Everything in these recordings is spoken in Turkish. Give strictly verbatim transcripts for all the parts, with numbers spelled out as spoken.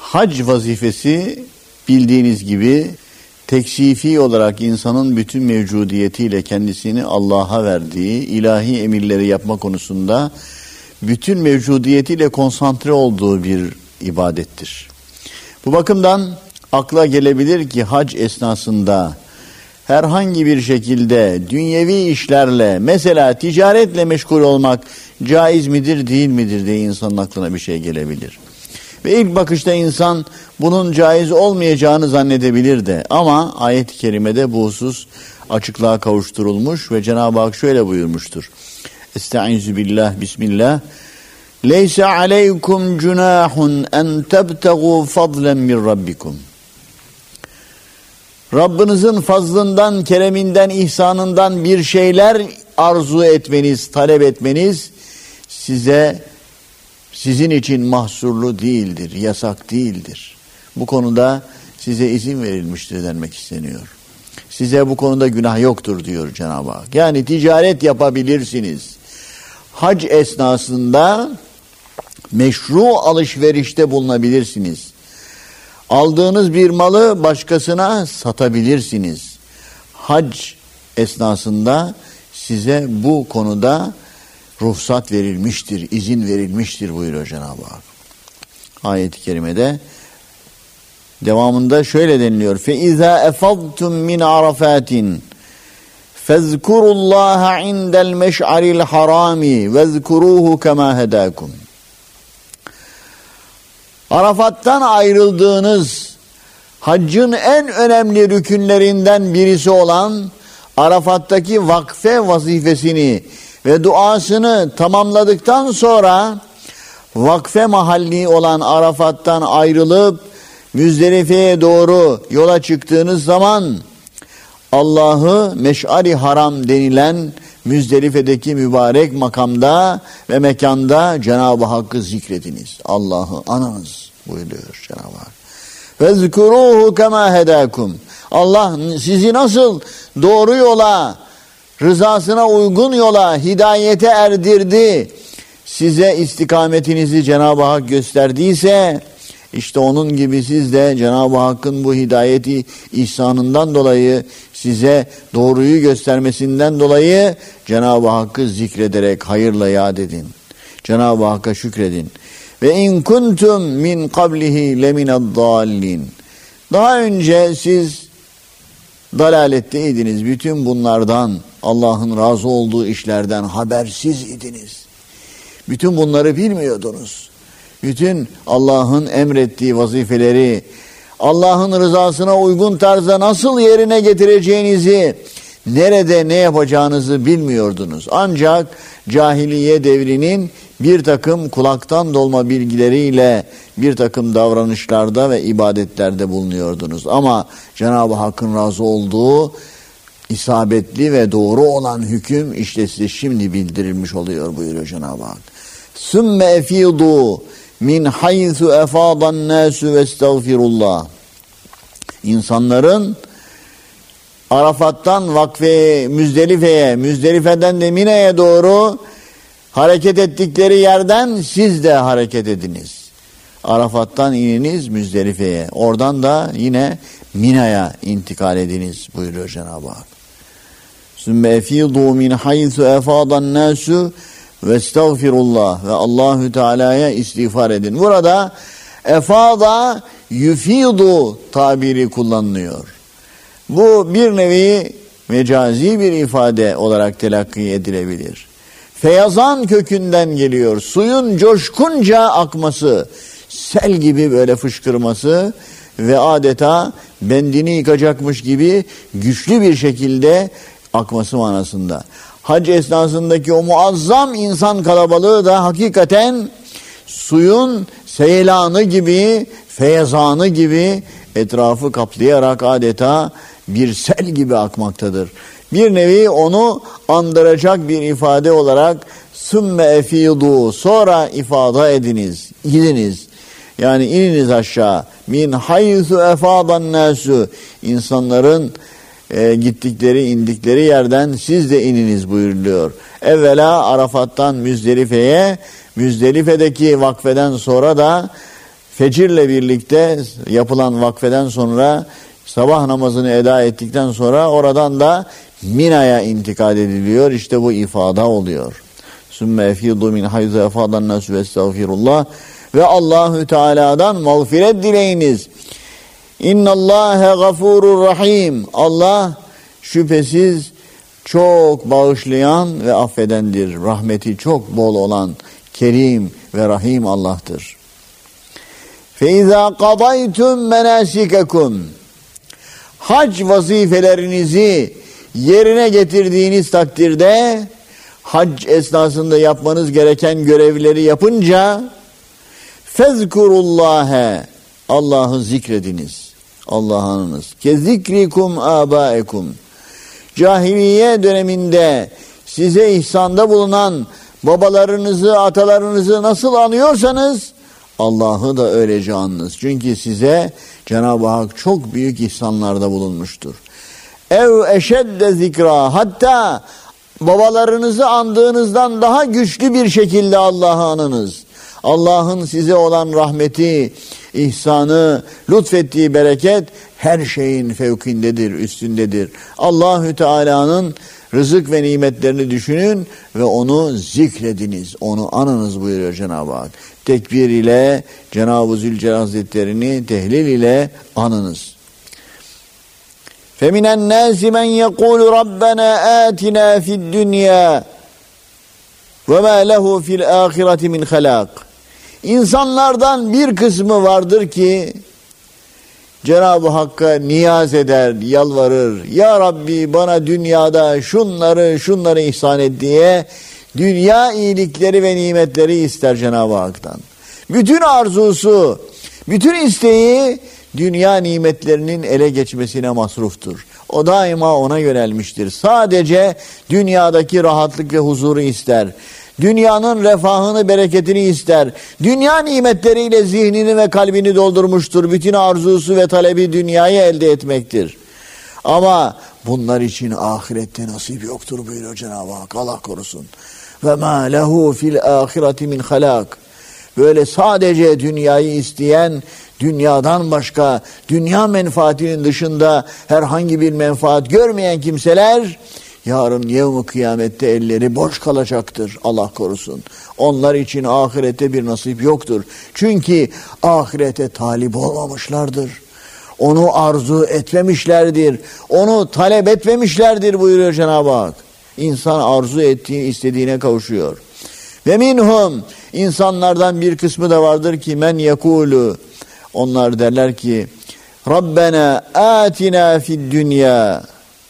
Hac vazifesi bildiğiniz gibi tekşifi olarak insanın bütün mevcudiyetiyle kendisini Allah'a verdiği ilahi emirleri yapma konusunda bütün mevcudiyetiyle konsantre olduğu bir ibadettir. Bu bakımdan akla gelebilir ki hac esnasında herhangi bir şekilde dünyevi işlerle, mesela ticaretle meşgul olmak caiz midir değil midir diye insanın aklına bir şey gelebilir. Ve ilk bakışta insan bunun caiz olmayacağını zannedebilir de, ama ayet-i kerimede bu husus açıklığa kavuşturulmuş ve Cenab-ı Hak şöyle buyurmuştur. Estaizu billah, bismillah. Leyse aleykum cunahun en tebtegu fadlen min rabbikum. Rabbinizin fazlından, kereminden, ihsanından bir şeyler arzu etmeniz, talep etmeniz size, sizin için mahsurlu değildir, yasak değildir. Bu konuda size izin verilmiştir denmek isteniyor. Size bu konuda günah yoktur diyor Cenab-ı Hak. Yani ticaret yapabilirsiniz. Hac esnasında meşru alışverişte bulunabilirsiniz. Aldığınız bir malı başkasına satabilirsiniz. Hac esnasında size bu konuda ruhsat verilmiştir, izin verilmiştir buyuruyor Cenab-ı Hak. Ayet-i kerimede devamında şöyle deniliyor. فَاِذَا اَفَضْتُمْ مِنْ عَرَفَاتٍ فَاذْكُرُوا اللّٰهَ عِنْدَ الْمَشْعَرِ الْحَرَامِ وَاذْكُرُوهُ كَمَا هَدَاكُمْ. Arafat'tan ayrıldığınız haccın en önemli rükünlerinden birisi olan Arafat'taki vakfe vazifesini ve duasını tamamladıktan sonra vakfe mahalli olan Arafat'tan ayrılıp Müzdelife'ye doğru yola çıktığınız zaman Allah'ı Meş'ar-i Haram denilen Müzdelife'deki mübarek makamda ve mekanda Cenab-ı Hakk'ı zikrediniz. Allah'ı anınız buyuruyor Cenab-ı Hak. وَذْكُرُوهُ كَمَا هَدَاكُمْ. Allah sizi nasıl doğru yola, rızasına uygun yola, hidayete erdirdi, size istikametinizi Cenab-ı Hak gösterdiyse, işte onun gibi siz de Cenab-ı Hakk'ın bu hidayeti ihsanından dolayı, size doğruyu göstermesinden dolayı Cenab-ı Hakk'ı zikrederek hayırla yad edin. Cenab-ı Hakk'a şükredin. Ve in kuntum min qablihi leminaddallin. Daha önce siz dalaletteydiniz. Bütün bunlardan, Allah'ın razı olduğu işlerden habersiz idiniz. Bütün bunları bilmiyordunuz. Bütün Allah'ın emrettiği vazifeleri, Allah'ın rızasına uygun tarzda nasıl yerine getireceğinizi, nerede ne yapacağınızı bilmiyordunuz. Ancak cahiliye devrinin bir takım kulaktan dolma bilgileriyle bir takım davranışlarda ve ibadetlerde bulunuyordunuz. Ama Cenab-ı Hakk'ın razı olduğu isabetli ve doğru olan hüküm işte size şimdi bildirilmiş oluyor buyuruyor Cenab-ı Hak. Sümme efidu min haythu efadan nasu ve estağfirullah. İnsanların Arafat'tan vakfe Müzdelife'ye, Müzdelife'den de Mina'ya doğru hareket ettikleri yerden siz de hareket ediniz. Arafat'tan ininiz Müzdelife'ye. Oradan da yine Mina'ya intikal ediniz buyuruyor Cenab-ı Hak. Sümme efidu min haythu efadan nasu ve estağfirullah ve Allahü Teala'ya istiğfar edin. Burada efada yufidu tabiri kullanılıyor. Bu bir nevi mecazi bir ifade olarak telakki edilebilir. Feyazan kökünden geliyor. Suyun coşkunca akması, sel gibi böyle fışkırması ve adeta bendini yıkacakmış gibi güçlü bir şekilde akması manasında. Hac esnasındaki o muazzam insan kalabalığı da hakikaten suyun seylanı gibi, feyazanı gibi etrafı kaplayarak adeta bir sel gibi akmaktadır. Bir nevi onu andıracak bir ifade olarak sümme efidu, sonra ifade ediniz, gidiniz. Yani ininiz aşağı. Min haythu efadan nasu, insanların e, gittikleri, indikleri yerden siz de ininiz buyuruluyor. Evvela Arafat'tan Müzdelife'ye, Müzdelife'deki vakfeden sonra da fecirle birlikte yapılan vakfeden sonra sabah namazını eda ettikten sonra oradan da Mina'ya intikal ediliyor. İşte bu ifada oluyor. Sümme efidu min hayzu efadan nasu ve estağfirullah ve Allahü Teala'dan mağfiret dileyiniz. İnnallâhe gafurur rahim. Allah şüphesiz çok bağışlayan ve affedendir. Rahmeti çok bol olan Kerim ve Rahim Allah'tır. فَاِذَا قَضَيْتُمْ مَنَاسِكَكُمْ Hac vazifelerinizi yerine getirdiğiniz takdirde, hac esnasında yapmanız gereken görevleri yapınca فَذْكُرُوا Allah'ı zikrediniz. Allah'ı anınız. كَذِكْرِكُمْ آبَائِكُمْ Cahiliye döneminde size ihsanda bulunan babalarınızı, atalarınızı nasıl anıyorsanız Allah'ı da öylece anınız. Çünkü size Cenab-ı Hak çok büyük ihsanlarda bulunmuştur. Ev eşedde zikra, hatta babalarınızı andığınızdan daha güçlü bir şekilde Allah'ı anınız. Allah'ın size olan rahmeti, ihsanı, lütfettiği bereket her şeyin fevkindedir, üstündedir. Allahü Teala'nın rızık ve nimetlerini düşünün ve onu zikrediniz, onu anınız buyuruyor Cenab-ı Hak. Tekbir ile Cenab-ı Zülcelal Hazretlerini tehlil ile anınız. فَمِنَ النَّاسِ مَنْ يَقُولُ رَبَّنَا آتِنَا فِي الدُّنْيَا وَمَا لَهُ فِي الْآخِرَةِ مِنْ خَلَاقٍ İnsanlardan bir kısmı vardır ki Cenab-ı Hakk'a niyaz eder, yalvarır. Ya Rabbi bana dünyada şunları şunları ihsan et diye dünya iyilikleri ve nimetleri ister Cenab-ı Hak'tan. Bütün arzusu, bütün isteği dünya nimetlerinin ele geçmesine masruftur. O daima ona yönelmiştir. Sadece dünyadaki rahatlık ve huzuru ister. Dünyanın refahını, bereketini ister. Dünya nimetleriyle zihnini ve kalbini doldurmuştur. Bütün arzusu ve talebi dünyayı elde etmektir. Ama bunlar için ahirette nasip yoktur buyuruyor Cenab-ı Hak. Allah korusun. Ve ma lehu fil ahireti min halak. Böyle sadece dünyayı isteyen, dünyadan başka, dünya menfaatinin dışında herhangi bir menfaat görmeyen kimseler yarın yevm-i kıyamette elleri boş kalacaktır. Allah korusun. Onlar için ahirette bir nasip yoktur. Çünkü ahirete talip olmamışlardır. Onu arzu etmemişlerdir. Onu talep etmemişlerdir buyuruyor Cenab-ı Hak. İnsan arzu ettiği, istediğine kavuşuyor. Ve minhum, insanlardan bir kısmı da vardır ki men yekulu, onlar derler ki Rabbena atina fid dünya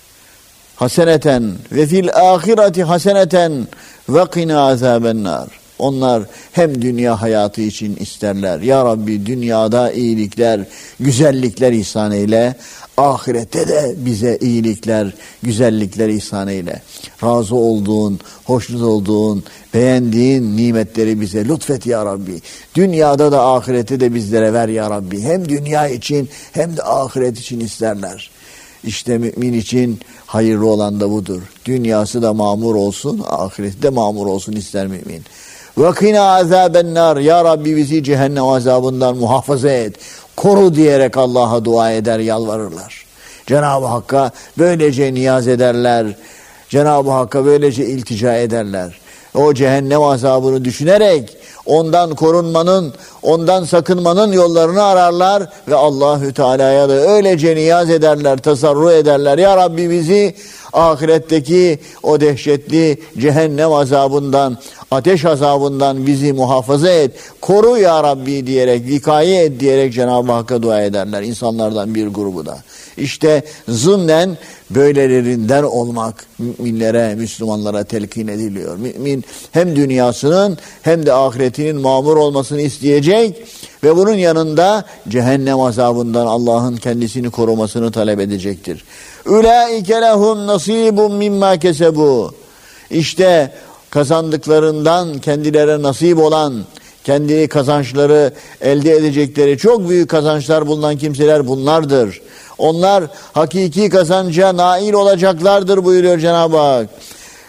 haseneten ve fil ahireti haseneten ve qina azabennar. Onlar hem dünya hayatı için isterler. Ya Rabbi dünyada iyilikler, güzellikler ihsan eyle. Ahirette de bize iyilikler, güzellikler ihsan eyle. Razı olduğun, hoşnut olduğun, beğendiğin nimetleri bize lütfet ya Rabbi. Dünyada da ahirette de bizlere ver ya Rabbi. Hem dünya için hem de ahiret için isterler. İşte mümin için hayırlı olan da budur. Dünyası da mamur olsun, ahireti de mamur olsun ister mümin. وَقِنَا عَذَابَ النَّارِ Ya Rabbi bizi cehennem azabından muhafaza et, koru diyerek Allah'a dua eder, yalvarırlar. Cenab-ı Hakk'a böylece niyaz ederler. Cenab-ı Hakk'a böylece iltica ederler. O cehennem azabını düşünerek ondan korunmanın, ondan sakınmanın yollarını ararlar ve Allahü Teala'ya da öylece niyaz ederler, tasarruf ederler. Ya Rabbi bizi ahiretteki o dehşetli cehennem azabından, ateş azabından bizi muhafaza et, koru ya Rabbi diyerek, vikaye et diyerek Cenab-ı Hakk'a dua ederler. İnsanlardan bir grubu da. İşte zımnen böylelerinden olmak müminlere, Müslümanlara telkin ediliyor. Mümin hem dünyasının hem de ahiretinin mamur olmasını isteyecek ve bunun yanında cehennem azabından Allah'ın kendisini korumasını talep edecektir. Ulaike lehum nasibun mimma kesebu. İşte kazandıklarından kendilerine nasip olan, kendi kazançları elde edecekleri çok büyük kazançlar bulunan kimseler bunlardır. Onlar hakiki kazanca nail olacaklardır buyuruyor Cenab-ı Hak.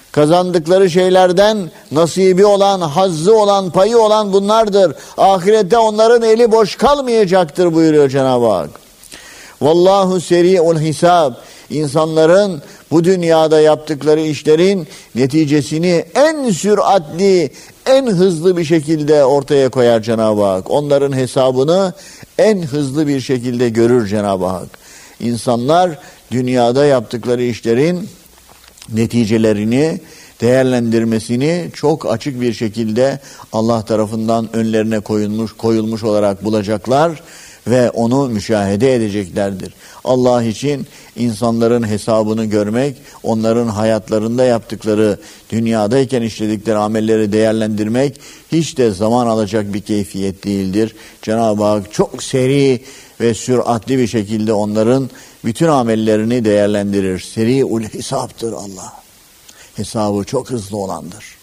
Kazandıkları şeylerden nasibi olan, hazzı olan, payı olan bunlardır. Ahirette onların eli boş kalmayacaktır buyuruyor Cenab-ı Hak. Vallahu seri'ul hisab. İnsanların bu dünyada yaptıkları işlerin neticesini en süratli, en hızlı bir şekilde ortaya koyar Cenab-ı Hak. Onların hesabını en hızlı bir şekilde görür Cenab-ı Hak. İnsanlar dünyada yaptıkları işlerin neticelerini, değerlendirmesini çok açık bir şekilde Allah tarafından önlerine koyulmuş, koyulmuş olarak bulacaklar ve onu müşahede edeceklerdir. Allah için insanların hesabını görmek, onların hayatlarında yaptıkları, dünyadayken işledikleri amelleri değerlendirmek hiç de zaman alacak bir keyfiyet değildir. Cenab-ı Hak çok seri ve süratli bir şekilde onların bütün amellerini değerlendirir. Seri'ul hesaptır Allah. Hesabı çok hızlı olandır.